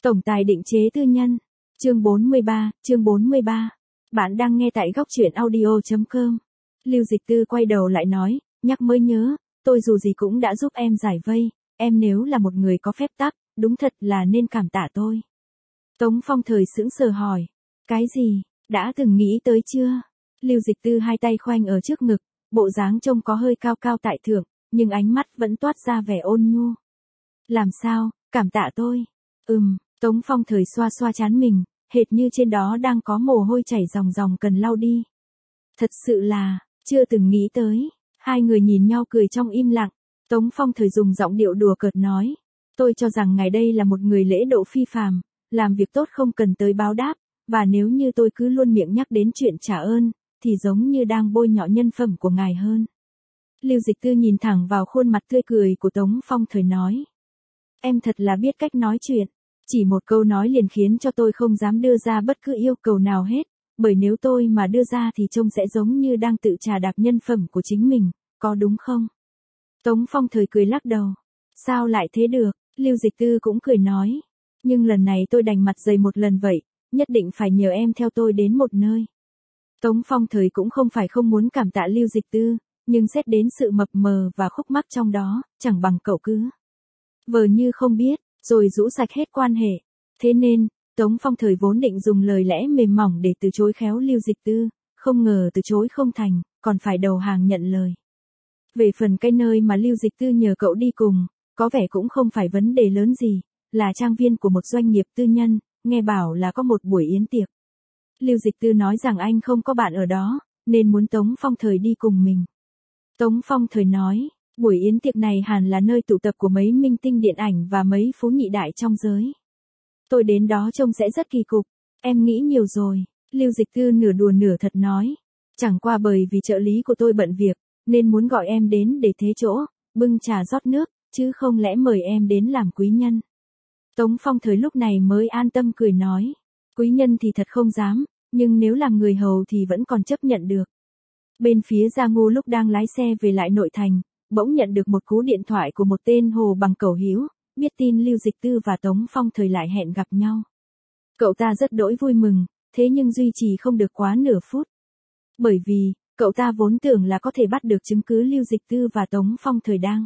Tổng tài định chế tư nhân. Chương 43. Bạn đang nghe tại góc truyện audio.com. Lưu Dịch Tư quay đầu lại nói, nhắc mới nhớ, tôi dù gì cũng đã giúp em giải vây, em nếu là một người có phép tắc, đúng thật là nên cảm tạ tôi. Tống Phong Thời sững sờ hỏi, cái gì, đã từng nghĩ tới chưa? Lưu Dịch Tư hai tay khoanh ở trước ngực, bộ dáng trông có hơi cao cao tại thượng, nhưng ánh mắt vẫn toát ra vẻ ôn nhu. Làm sao, cảm tạ tôi? Tống Phong Thời xoa xoa trán mình, hệt như trên đó đang có mồ hôi chảy ròng ròng cần lau đi. Thật sự là, chưa từng nghĩ tới. Hai người nhìn nhau cười trong im lặng. Tống Phong Thời dùng giọng điệu đùa cợt nói, tôi cho rằng ngài đây là một người lễ độ phi phàm, làm việc tốt không cần tới báo đáp, và nếu như tôi cứ luôn miệng nhắc đến chuyện trả ơn, thì giống như đang bôi nhọ nhân phẩm của ngài hơn. Lưu Dịch Tư nhìn thẳng vào khuôn mặt tươi cười của Tống Phong Thời nói, em thật là biết cách nói chuyện. Chỉ một câu nói liền khiến cho tôi không dám đưa ra bất cứ yêu cầu nào hết, bởi nếu tôi mà đưa ra thì trông sẽ giống như đang tự trà đạp nhân phẩm của chính mình, có đúng không? Tống Phong Thời cười lắc đầu. Sao lại thế được? Lưu Dịch Tư cũng cười nói. Nhưng lần này tôi đành mặt dày một lần vậy, nhất định phải nhờ em theo tôi đến một nơi. Tống Phong Thời cũng không phải không muốn cảm tạ Lưu Dịch Tư, nhưng xét đến sự mập mờ và khúc mắc trong đó, chẳng bằng cậu cứ vờ như không biết, rồi rũ sạch hết quan hệ. Thế nên, Tống Phong Thời vốn định dùng lời lẽ mềm mỏng để từ chối khéo Lưu Dịch Tư, không ngờ từ chối không thành, còn phải đầu hàng nhận lời. Về phần cái nơi mà Lưu Dịch Tư nhờ cậu đi cùng, có vẻ cũng không phải vấn đề lớn gì, là trang viên của một doanh nghiệp tư nhân, nghe bảo là có một buổi yến tiệc. Lưu Dịch Tư nói rằng anh không có bạn ở đó, nên muốn Tống Phong Thời đi cùng mình. Tống Phong Thời nói, buổi yến tiệc này hẳn là nơi tụ tập của mấy minh tinh điện ảnh và mấy phú nhị đại trong giới. Tôi đến đó trông sẽ rất kỳ cục, em nghĩ nhiều rồi. Lưu Dịch Tư nửa đùa nửa thật nói, chẳng qua bởi vì trợ lý của tôi bận việc, nên muốn gọi em đến để thế chỗ, bưng trà rót nước, chứ không lẽ mời em đến làm quý nhân. Tống Phong Thời lúc này mới an tâm cười nói, quý nhân thì thật không dám, nhưng nếu làm người hầu thì vẫn còn chấp nhận được. Bên phía Gia Ngô lúc đang lái xe về lại nội thành, bỗng nhận được một cú điện thoại của một tên hồ bằng cẩu hữu, biết tin Lưu Dịch Tư và Tống Phong Thời lại hẹn gặp nhau. Cậu ta rất đỗi vui mừng, thế nhưng duy trì không được quá nửa phút. Bởi vì, cậu ta vốn tưởng là có thể bắt được chứng cứ Lưu Dịch Tư và Tống Phong Thời đang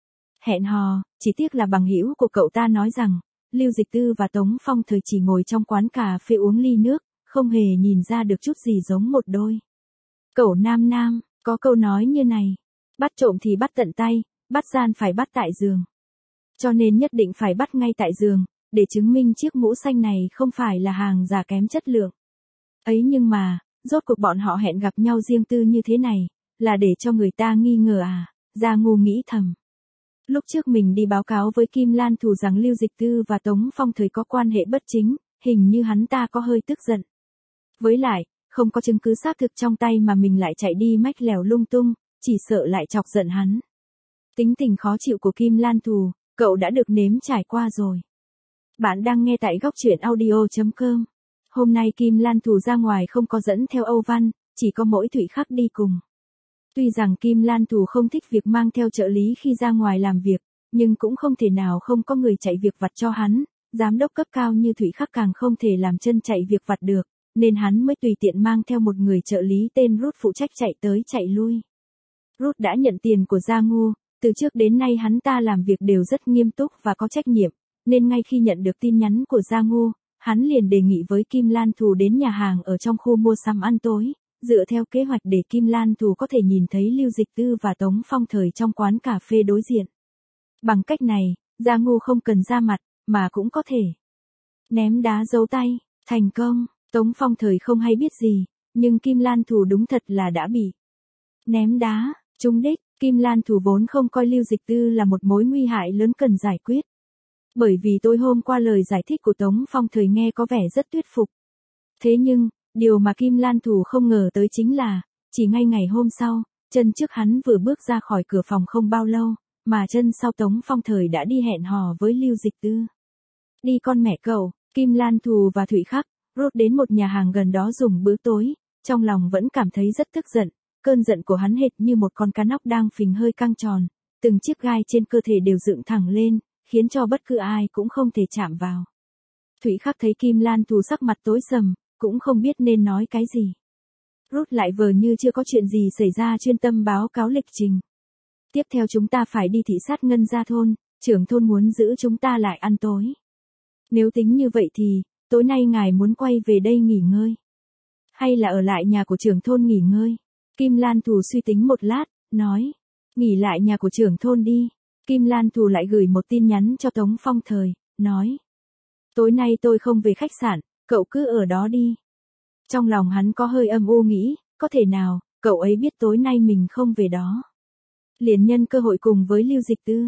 hẹn hò, chỉ tiếc là bằng hữu của cậu ta nói rằng, Lưu Dịch Tư và Tống Phong Thời chỉ ngồi trong quán cà phê uống ly nước, không hề nhìn ra được chút gì giống một đôi cẩu nam nam. Có câu nói như này, bắt trộm thì bắt tận tay, bắt gian phải bắt tại giường. Cho nên nhất định phải bắt ngay tại giường, để chứng minh chiếc mũ xanh này không phải là hàng giả kém chất lượng. Ấy nhưng mà, rốt cuộc bọn họ hẹn gặp nhau riêng tư như thế này, là để cho người ta nghi ngờ à? Gia Ngu nghĩ thầm. Lúc trước mình đi báo cáo với Kim Lan Thù rằng Lưu Dịch Tư và Tống Phong Thời có quan hệ bất chính, hình như hắn ta có hơi tức giận. Với lại, không có chứng cứ xác thực trong tay mà mình lại chạy đi mách lèo lung tung, chỉ sợ lại chọc giận hắn. Tính tình khó chịu của Kim Lan Thù, cậu đã được nếm trải qua rồi. Bạn đang nghe tại góc truyện audio.com. Hôm nay Kim Lan Thù ra ngoài không có dẫn theo Âu Văn, chỉ có mỗi Thụy Khắc đi cùng. Tuy rằng Kim Lan Thù không thích việc mang theo trợ lý khi ra ngoài làm việc, nhưng cũng không thể nào không có người chạy việc vặt cho hắn, giám đốc cấp cao như Thụy Khắc càng không thể làm chân chạy việc vặt được, nên hắn mới tùy tiện mang theo một người trợ lý tên Ruth phụ trách chạy tới chạy lui. Ruth đã nhận tiền của Gia Ngu, từ trước đến nay hắn ta làm việc đều rất nghiêm túc và có trách nhiệm, nên ngay khi nhận được tin nhắn của Gia Ngu, hắn liền đề nghị với Kim Lan Thù đến nhà hàng ở trong khu mua sắm ăn tối, dựa theo kế hoạch để Kim Lan Thù có thể nhìn thấy Lưu Dịch Tư và Tống Phong Thời trong quán cà phê đối diện. Bằng cách này, Gia Ngu không cần ra mặt, mà cũng có thể ném đá giấu tay, thành công. Tống Phong Thời không hay biết gì, nhưng Kim Lan Thù đúng thật là đã bị ném đá, trúng đích. Kim Lan Thù vốn không coi Lưu Dịch Tư là một mối nguy hại lớn cần giải quyết. Bởi vì tối hôm qua lời giải thích của Tống Phong Thời nghe có vẻ rất thuyết phục. Thế nhưng, điều mà Kim Lan Thù không ngờ tới chính là, chỉ ngay ngày hôm sau, chân trước hắn vừa bước ra khỏi cửa phòng không bao lâu, mà chân sau Tống Phong Thời đã đi hẹn hò với Lưu Dịch Tư. Đi con mẹ cậu, Kim Lan Thù và Thụy Khắc, Ruth đến một nhà hàng gần đó dùng bữa tối, trong lòng vẫn cảm thấy rất tức giận. Cơn giận của hắn hệt như một con cá nóc đang phình hơi căng tròn, từng chiếc gai trên cơ thể đều dựng thẳng lên, khiến cho bất cứ ai cũng không thể chạm vào. Thụy Khắc thấy Kim Lan Thù sắc mặt tối sầm, cũng không biết nên nói cái gì. Rút lại vờ như chưa có chuyện gì xảy ra, chuyên tâm báo cáo lịch trình. Tiếp theo chúng ta phải đi thị sát Ngân Gia thôn, trưởng thôn muốn giữ chúng ta lại ăn tối. Nếu tính như vậy thì, tối nay ngài muốn quay về đây nghỉ ngơi? Hay là ở lại nhà của trưởng thôn nghỉ ngơi? Kim Lan Thù suy tính một lát, nói. Nghỉ lại nhà của trưởng thôn đi. Kim Lan Thù lại gửi một tin nhắn cho Tống Phong Thời, nói. Tối nay tôi không về khách sạn, cậu cứ ở đó đi. Trong lòng hắn có hơi âm u nghĩ, có thể nào, cậu ấy biết tối nay mình không về đó. Liền nhân cơ hội cùng với Lưu Dịch Tư.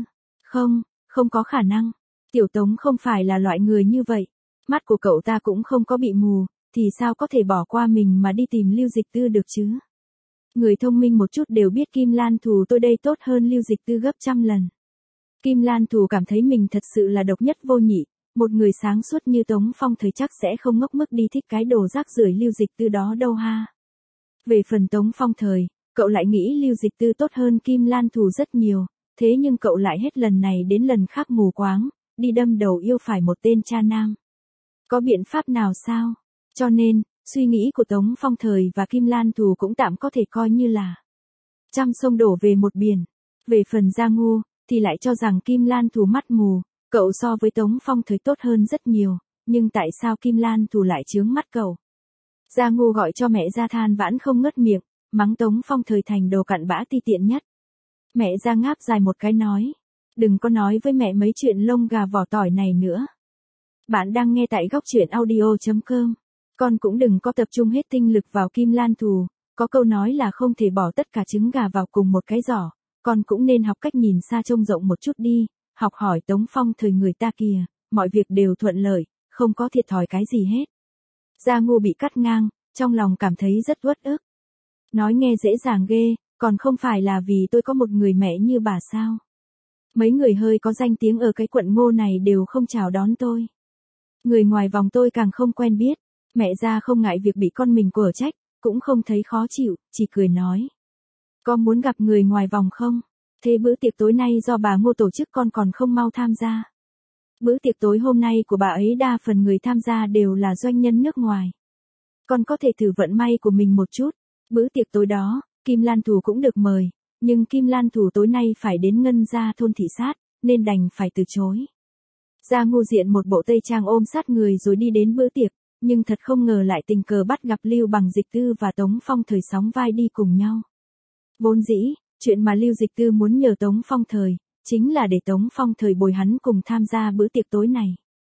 Không có khả năng. Tiểu Tống không phải là loại người như vậy. Mắt của cậu ta cũng không có bị mù, thì sao có thể bỏ qua mình mà đi tìm Lưu Dịch Tư được chứ? Người thông minh một chút đều biết Kim Lan Thù tôi đây tốt hơn Lưu Dịch Tư gấp trăm lần. Kim Lan Thù cảm thấy mình thật sự là độc nhất vô nhị, một người sáng suốt như Tống Phong Thời chắc sẽ không ngốc mức đi thích cái đồ rác rưởi Lưu Dịch Tư đó đâu ha. Về phần Tống Phong Thời, cậu lại nghĩ Lưu Dịch Tư tốt hơn Kim Lan Thù rất nhiều, thế nhưng cậu lại hết lần này đến lần khác mù quáng, đi đâm đầu yêu phải một tên cha nam. Có biện pháp nào sao? Cho nên, suy nghĩ của Tống Phong Thời và Kim Lan Thù cũng tạm có thể coi như là trăm sông đổ về một biển. Về phần Gia Ngu, thì lại cho rằng Kim Lan Thù mắt mù, cậu so với Tống Phong Thời tốt hơn rất nhiều, nhưng tại sao Kim Lan Thù lại chướng mắt cậu? Gia Ngu gọi cho mẹ Gia than vãn không ngớt miệng, mắng Tống Phong Thời thành đồ cặn bã ti tiện nhất. Mẹ Gia ngáp dài một cái nói, đừng có nói với mẹ mấy chuyện lông gà vỏ tỏi này nữa. Bạn đang nghe tại góc truyện audio.com. Con cũng đừng có tập trung hết tinh lực vào Kim Lan Thù, có câu nói là không thể bỏ tất cả trứng gà vào cùng một cái giỏ, con cũng nên học cách nhìn xa trông rộng một chút đi, học hỏi Tống Phong Thời người ta kìa, mọi việc đều thuận lợi, không có thiệt thòi cái gì hết. Gia Ngu bị cắt ngang, trong lòng cảm thấy rất uất ức. Nói nghe dễ dàng ghê, còn không phải là vì tôi có một người mẹ như bà sao? Mấy người hơi có danh tiếng ở cái quận Ngô này đều không chào đón tôi. Người ngoài vòng tôi càng không quen biết. Mẹ Gia không ngại việc bị con mình quở trách, cũng không thấy khó chịu, chỉ cười nói. Có muốn gặp người ngoài vòng không? Thế bữa tiệc tối nay do bà Ngô tổ chức con còn không mau tham gia. Bữa tiệc tối hôm nay của bà ấy đa phần người tham gia đều là doanh nhân nước ngoài. Con có thể thử vận may của mình một chút. Bữa tiệc tối đó, Kim Lan Thù cũng được mời, nhưng Kim Lan Thù tối nay phải đến Ngân Gia thôn thị sát, nên đành phải từ chối. Gia Ngu diện một bộ tây trang ôm sát người rồi đi đến bữa tiệc, nhưng thật không ngờ lại tình cờ bắt gặp Lưu Bằng Dịch Tư và Tống Phong Thời sóng vai đi cùng nhau. Vốn dĩ, chuyện mà Lưu Dịch Tư muốn nhờ Tống Phong Thời, chính là để Tống Phong Thời bồi hắn cùng tham gia bữa tiệc tối này.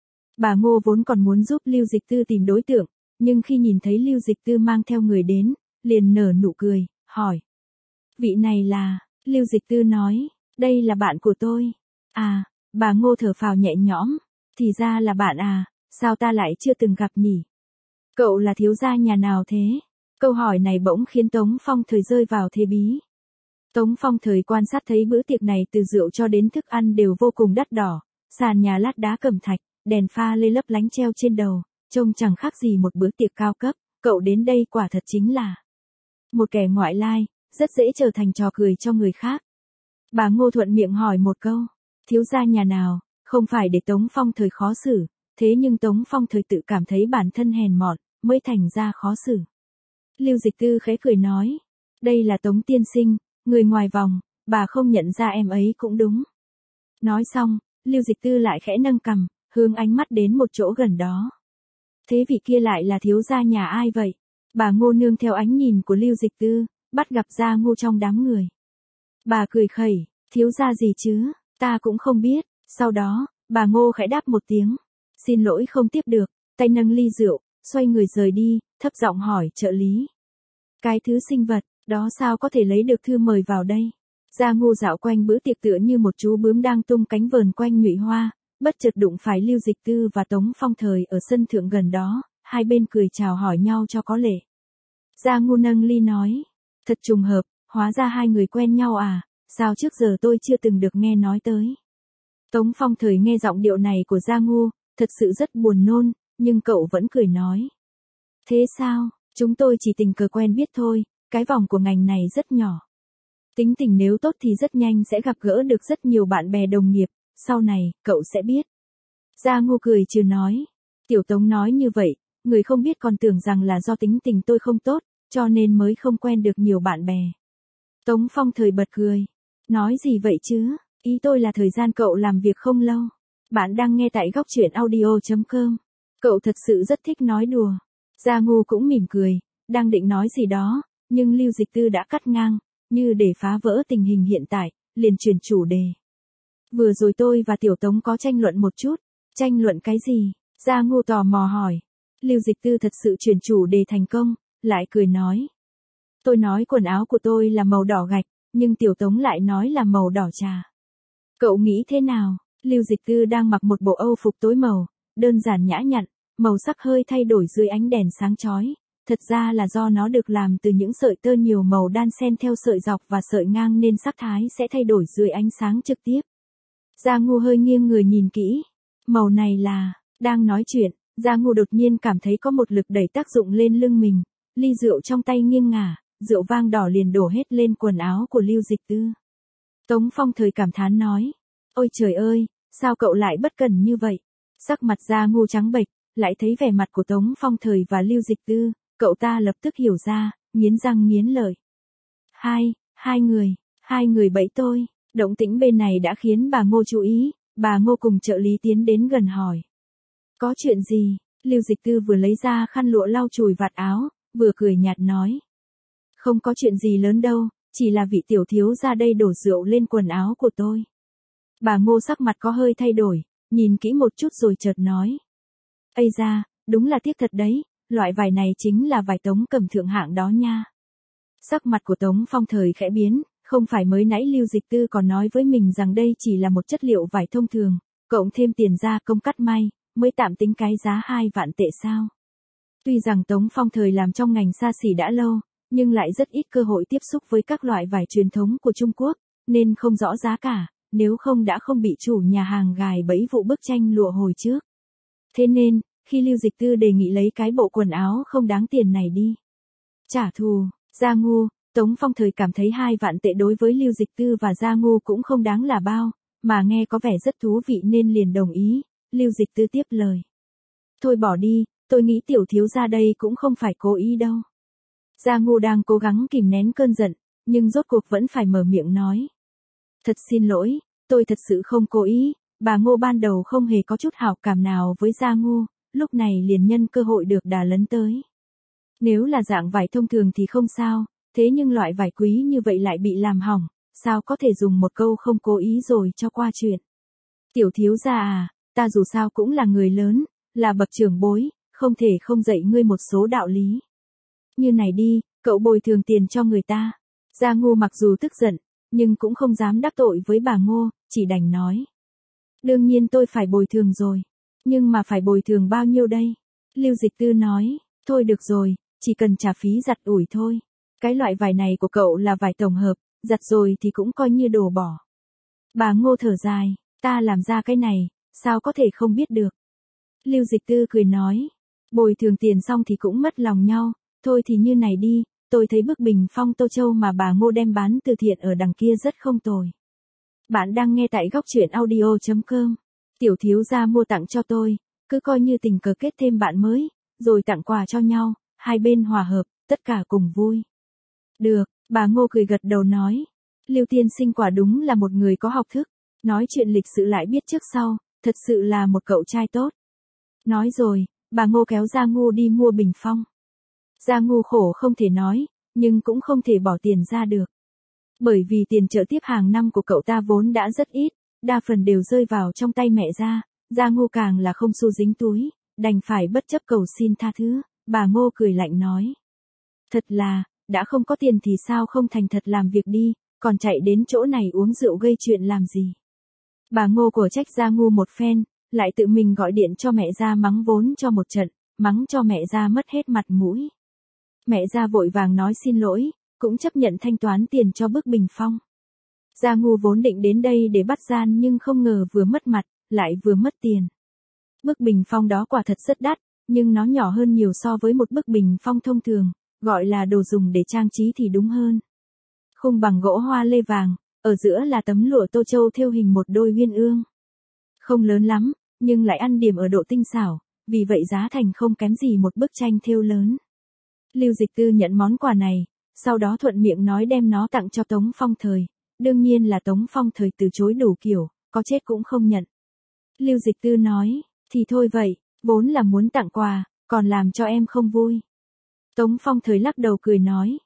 Bà Ngô vốn còn muốn giúp Lưu Dịch Tư tìm đối tượng, nhưng khi nhìn thấy Lưu Dịch Tư mang theo người đến, liền nở nụ cười, hỏi. Vị này là, Lưu Dịch Tư nói, đây là bạn của tôi. À, bà Ngô thở phào nhẹ nhõm, thì ra là bạn à, sao ta lại chưa từng gặp nhỉ? Cậu là thiếu gia nhà nào thế? Câu hỏi này bỗng khiến Tống Phong Thời rơi vào thế bí. Tống Phong Thời quan sát thấy bữa tiệc này từ rượu cho đến thức ăn đều vô cùng đắt đỏ, sàn nhà lát đá cẩm thạch, đèn pha lê lấp lánh treo trên đầu, trông chẳng khác gì một bữa tiệc cao cấp, cậu đến đây quả thật chính là một kẻ ngoại lai, rất dễ trở thành trò cười cho người khác. Bà Ngô thuận miệng hỏi một câu, thiếu gia nhà nào, không phải để Tống Phong Thời khó xử, thế nhưng Tống Phong Thời tự cảm thấy bản thân hèn mọn, mới thành ra khó xử. Lưu Dịch Tư khẽ cười nói, đây là Tống tiên sinh, người ngoài vòng, bà không nhận ra em ấy cũng đúng. Nói xong, Lưu Dịch Tư lại khẽ nâng cằm, hướng ánh mắt đến một chỗ gần đó. Thế vị kia lại là thiếu gia nhà ai vậy? Bà Ngô nương theo ánh nhìn của Lưu Dịch Tư, bắt gặp Gia Ngu trong đám người. Bà cười khẩy, thiếu gia gì chứ, ta cũng không biết. Sau đó, bà Ngô khẽ đáp một tiếng. Xin lỗi không tiếp được, tay nâng ly rượu, xoay người rời đi, thấp giọng hỏi trợ lý. Cái thứ sinh vật, đó sao có thể lấy được thư mời vào đây? Gia Ngu dạo quanh bữa tiệc tựa như một chú bướm đang tung cánh vờn quanh nhụy hoa, bất chợt đụng phải Lưu Dịch Tư và Tống Phong Thời ở sân thượng gần đó, hai bên cười chào hỏi nhau cho có lệ. Gia Ngu nâng ly nói, thật trùng hợp, hóa ra hai người quen nhau à, sao trước giờ tôi chưa từng được nghe nói tới. Tống Phong Thời nghe giọng điệu này của Gia Ngu, thật sự rất buồn nôn, nhưng cậu vẫn cười nói. Thế sao, chúng tôi chỉ tình cờ quen biết thôi, cái vòng của ngành này rất nhỏ. Tính tình nếu tốt thì rất nhanh sẽ gặp gỡ được rất nhiều bạn bè đồng nghiệp, sau này, cậu sẽ biết. Gia Ngu cười trừ nói. Tiểu Tống nói như vậy, người không biết còn tưởng rằng là do tính tình tôi không tốt, cho nên mới không quen được nhiều bạn bè. Tống Phong Thời bật cười. Nói gì vậy chứ, ý tôi là thời gian cậu làm việc không lâu. Bạn đang nghe tại góc truyện audio.com. Cậu thật sự rất thích nói đùa. Gia Ngu cũng mỉm cười, đang định nói gì đó, nhưng Lưu Dịch Tư đã cắt ngang, như để phá vỡ tình hình hiện tại, liền chuyển chủ đề. Vừa rồi tôi và Tiểu Tống có tranh luận một chút. Tranh luận cái gì? Gia Ngu tò mò hỏi. Lưu Dịch Tư thật sự chuyển chủ đề thành công, lại cười nói. Tôi nói quần áo của tôi là màu đỏ gạch, nhưng Tiểu Tống lại nói là màu đỏ trà. Cậu nghĩ thế nào? Lưu Dịch Tư đang mặc một bộ âu phục tối màu, đơn giản nhã nhặn, màu sắc hơi thay đổi dưới ánh đèn sáng chói. Thật ra là do nó được làm từ những sợi tơ nhiều màu đan xen theo sợi dọc và sợi ngang nên sắc thái sẽ thay đổi dưới ánh sáng trực tiếp. Gia Ngu hơi nghiêng người nhìn kỹ. Màu này là, đang nói chuyện, Gia Ngu đột nhiên cảm thấy có một lực đẩy tác dụng lên lưng mình, ly rượu trong tay nghiêng ngả, rượu vang đỏ liền đổ hết lên quần áo của Lưu Dịch Tư. Tống Phong Thời cảm thán nói, ôi trời ơi, sao cậu lại bất cẩn như vậy? Sắc mặt Gia Ngu trắng bệch, lại thấy vẻ mặt của Tống Phong Thời và Lưu Dịch Tư, cậu ta lập tức hiểu ra, nghiến răng nghiến lợi. Hai người bẫy tôi. Động tĩnh bên này đã khiến bà Ngô chú ý, bà Ngô cùng trợ lý tiến đến gần hỏi. Có chuyện gì? Lưu Dịch Tư vừa lấy ra khăn lụa lau chùi vạt áo, vừa cười nhạt nói. Không có chuyện gì lớn đâu, chỉ là vị tiểu thiếu ra đây đổ rượu lên quần áo của tôi. Bà Ngô sắc mặt có hơi thay đổi, nhìn kỹ một chút rồi chợt nói. Ây da, đúng là tiếc thật đấy, loại vải này chính là vải Tống Cẩm thượng hạng đó nha. Sắc mặt của Tống Phong Thời khẽ biến. Không phải mới nãy Lưu Dịch Tư còn nói với mình rằng đây chỉ là một chất liệu vải thông thường, cộng thêm tiền gia công cắt may, mới tạm tính cái giá 2 vạn tệ sao. Tuy rằng Tống Phong Thời làm trong ngành xa xỉ đã lâu, nhưng lại rất ít cơ hội tiếp xúc với các loại vải truyền thống của Trung Quốc, nên không rõ giá cả, nếu không đã không bị chủ nhà hàng gài bẫy vụ bức tranh lụa hồi trước. Thế nên, khi Lưu Dịch Tư đề nghị lấy cái bộ quần áo không đáng tiền này đi trả thù, Gia Ngu, Tống Phong Thời cảm thấy 2 vạn tệ đối với Lưu Dịch Tư và Gia Ngu cũng không đáng là bao, mà nghe có vẻ rất thú vị nên liền đồng ý. Lưu Dịch Tư tiếp lời. Thôi bỏ đi, tôi nghĩ tiểu thiếu gia đây cũng không phải cố ý đâu. Gia Ngu đang cố gắng kìm nén cơn giận, nhưng rốt cuộc vẫn phải mở miệng nói. Thật xin lỗi, tôi thật sự không cố ý, bà Ngô ban đầu không hề có chút hảo cảm nào với Gia Ngu, lúc này liền nhân cơ hội được đà lấn tới. Nếu là dạng vải thông thường thì không sao. Thế nhưng loại vải quý như vậy lại bị làm hỏng, sao có thể dùng một câu không cố ý rồi cho qua chuyện. Tiểu thiếu gia à, ta dù sao cũng là người lớn, là bậc trưởng bối, không thể không dạy ngươi một số đạo lý. Như này đi, cậu bồi thường tiền cho người ta. Gia Ngu mặc dù tức giận, nhưng cũng không dám đắc tội với bà Ngô, chỉ đành nói. Đương nhiên tôi phải bồi thường rồi, nhưng mà phải bồi thường bao nhiêu đây? Lưu Dịch Tư nói, thôi được rồi, chỉ cần trả phí giặt ủi thôi. Cái loại vải này của cậu là vải tổng hợp, giặt rồi thì cũng coi như đồ bỏ. Bà Ngô thở dài, ta làm ra cái này, sao có thể không biết được. Lưu Dịch Tư cười nói, bồi thường tiền xong thì cũng mất lòng nhau, thôi thì như này đi, tôi thấy bức bình phong Tô Châu mà bà Ngô đem bán từ thiện ở đằng kia rất không tồi. Bạn đang nghe tại góc truyện audio.com. Tiểu thiếu gia mua tặng cho tôi, cứ coi như tình cờ kết thêm bạn mới, rồi tặng quà cho nhau, hai bên hòa hợp, tất cả cùng vui. Được, bà Ngô cười gật đầu nói. Lưu tiên sinh quả đúng là một người có học thức, nói chuyện lịch sự lại biết trước sau, thật sự là một cậu trai tốt. Nói rồi, bà Ngô kéo Gia Ngu đi mua bình phong. Gia Ngu khổ không thể nói, nhưng cũng không thể bỏ tiền ra được. Bởi vì tiền trợ tiếp hàng năm của cậu ta vốn đã rất ít, đa phần đều rơi vào trong tay mẹ Gia Ngu càng là không xu dính túi, đành phải bất chấp cầu xin tha thứ, bà Ngô cười lạnh nói. Thật là, đã không có tiền thì sao không thành thật làm việc đi, còn chạy đến chỗ này uống rượu gây chuyện làm gì. Bà Ngô của trách Gia Ngu một phen, lại tự mình gọi điện cho mẹ Gia mắng vốn cho một trận, mắng cho mẹ Gia mất hết mặt mũi. Mẹ Gia vội vàng nói xin lỗi, cũng chấp nhận thanh toán tiền cho bức bình phong. Gia Ngu vốn định đến đây để bắt gian nhưng không ngờ vừa mất mặt, lại vừa mất tiền. Bức bình phong đó quả thật rất đắt, nhưng nó nhỏ hơn nhiều so với một bức bình phong thông thường, gọi là đồ dùng để trang trí thì đúng hơn. Khung bằng gỗ hoa lê vàng, ở giữa là tấm lụa Tô Châu thêu hình một đôi uyên ương. Không lớn lắm, nhưng lại ăn điểm ở độ tinh xảo, vì vậy giá thành không kém gì một bức tranh thêu lớn. Lưu Dịch Tư nhận món quà này, sau đó thuận miệng nói đem nó tặng cho Tống Phong Thời. Đương nhiên là Tống Phong Thời từ chối đủ kiểu, có chết cũng không nhận. Lưu Dịch Tư nói, thì thôi vậy, vốn là muốn tặng quà, còn làm cho em không vui. Tống Phong Thời lắc đầu cười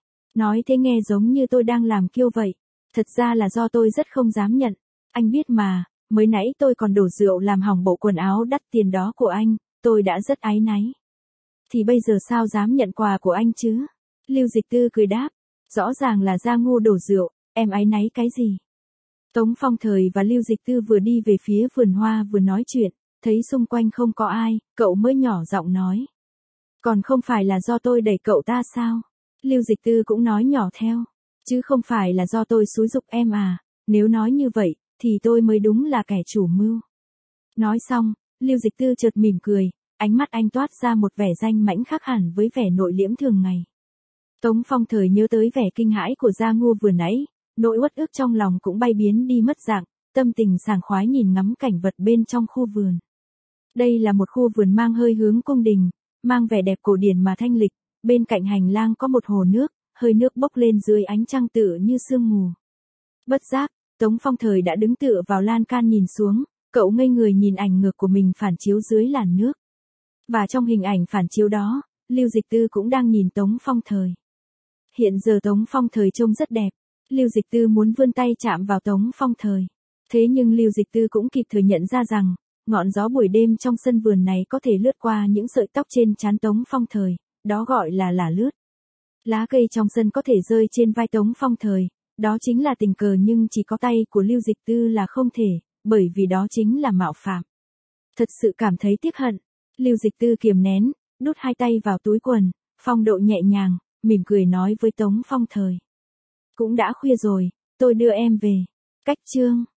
nói thế nghe giống như tôi đang làm kiêu vậy. Thật ra là do tôi rất không dám nhận. Anh biết mà, mới nãy tôi còn đổ rượu làm hỏng bộ quần áo đắt tiền đó của anh, tôi đã rất áy náy. Thì bây giờ sao dám nhận quà của anh chứ? Lưu Dịch Tư cười đáp, rõ ràng là Gia Ngu đổ rượu, em áy náy cái gì? Tống Phong Thời và Lưu Dịch Tư vừa đi về phía vườn hoa vừa nói chuyện, thấy xung quanh không có ai, cậu mới nhỏ giọng nói. Còn không phải là do tôi đẩy cậu ta sao? Lưu Dịch Tư cũng nói nhỏ theo, chứ không phải là do tôi xúi giục em à, nếu nói như vậy, thì tôi mới đúng là kẻ chủ mưu. Nói xong, Lưu Dịch Tư chợt mỉm cười, ánh mắt anh toát ra một vẻ danh mãnh khác hẳn với vẻ nội liễm thường ngày. Tống Phong Thời nhớ tới vẻ kinh hãi của Gia Ngu vừa nãy, nỗi uất ức trong lòng cũng bay biến đi mất dạng, tâm tình sảng khoái nhìn ngắm cảnh vật bên trong khu vườn. Đây là một khu vườn mang hơi hướng cung đình, mang vẻ đẹp cổ điển mà thanh lịch, bên cạnh hành lang có một hồ nước, hơi nước bốc lên dưới ánh trăng tựa như sương mù. Bất giác, Tống Phong Thời đã đứng tựa vào lan can nhìn xuống, cậu ngây người nhìn ảnh ngược của mình phản chiếu dưới làn nước. Và trong hình ảnh phản chiếu đó, Lưu Dịch Tư cũng đang nhìn Tống Phong Thời. Hiện giờ Tống Phong Thời trông rất đẹp, Lưu Dịch Tư muốn vươn tay chạm vào Tống Phong Thời. Thế nhưng Lưu Dịch Tư cũng kịp thời nhận ra rằng, ngọn gió buổi đêm trong sân vườn này có thể lướt qua những sợi tóc trên trán Tống Phong Thời, đó gọi là lả lướt. Lá cây trong sân có thể rơi trên vai Tống Phong Thời, đó chính là tình cờ nhưng chỉ có tay của Lưu Dịch Tư là không thể, bởi vì đó chính là mạo phạm. Thật sự cảm thấy tiếc hận, Lưu Dịch Tư kiềm nén, đút hai tay vào túi quần, phong độ nhẹ nhàng, mỉm cười nói với Tống Phong Thời. Cũng đã khuya rồi, tôi đưa em về. Cách chương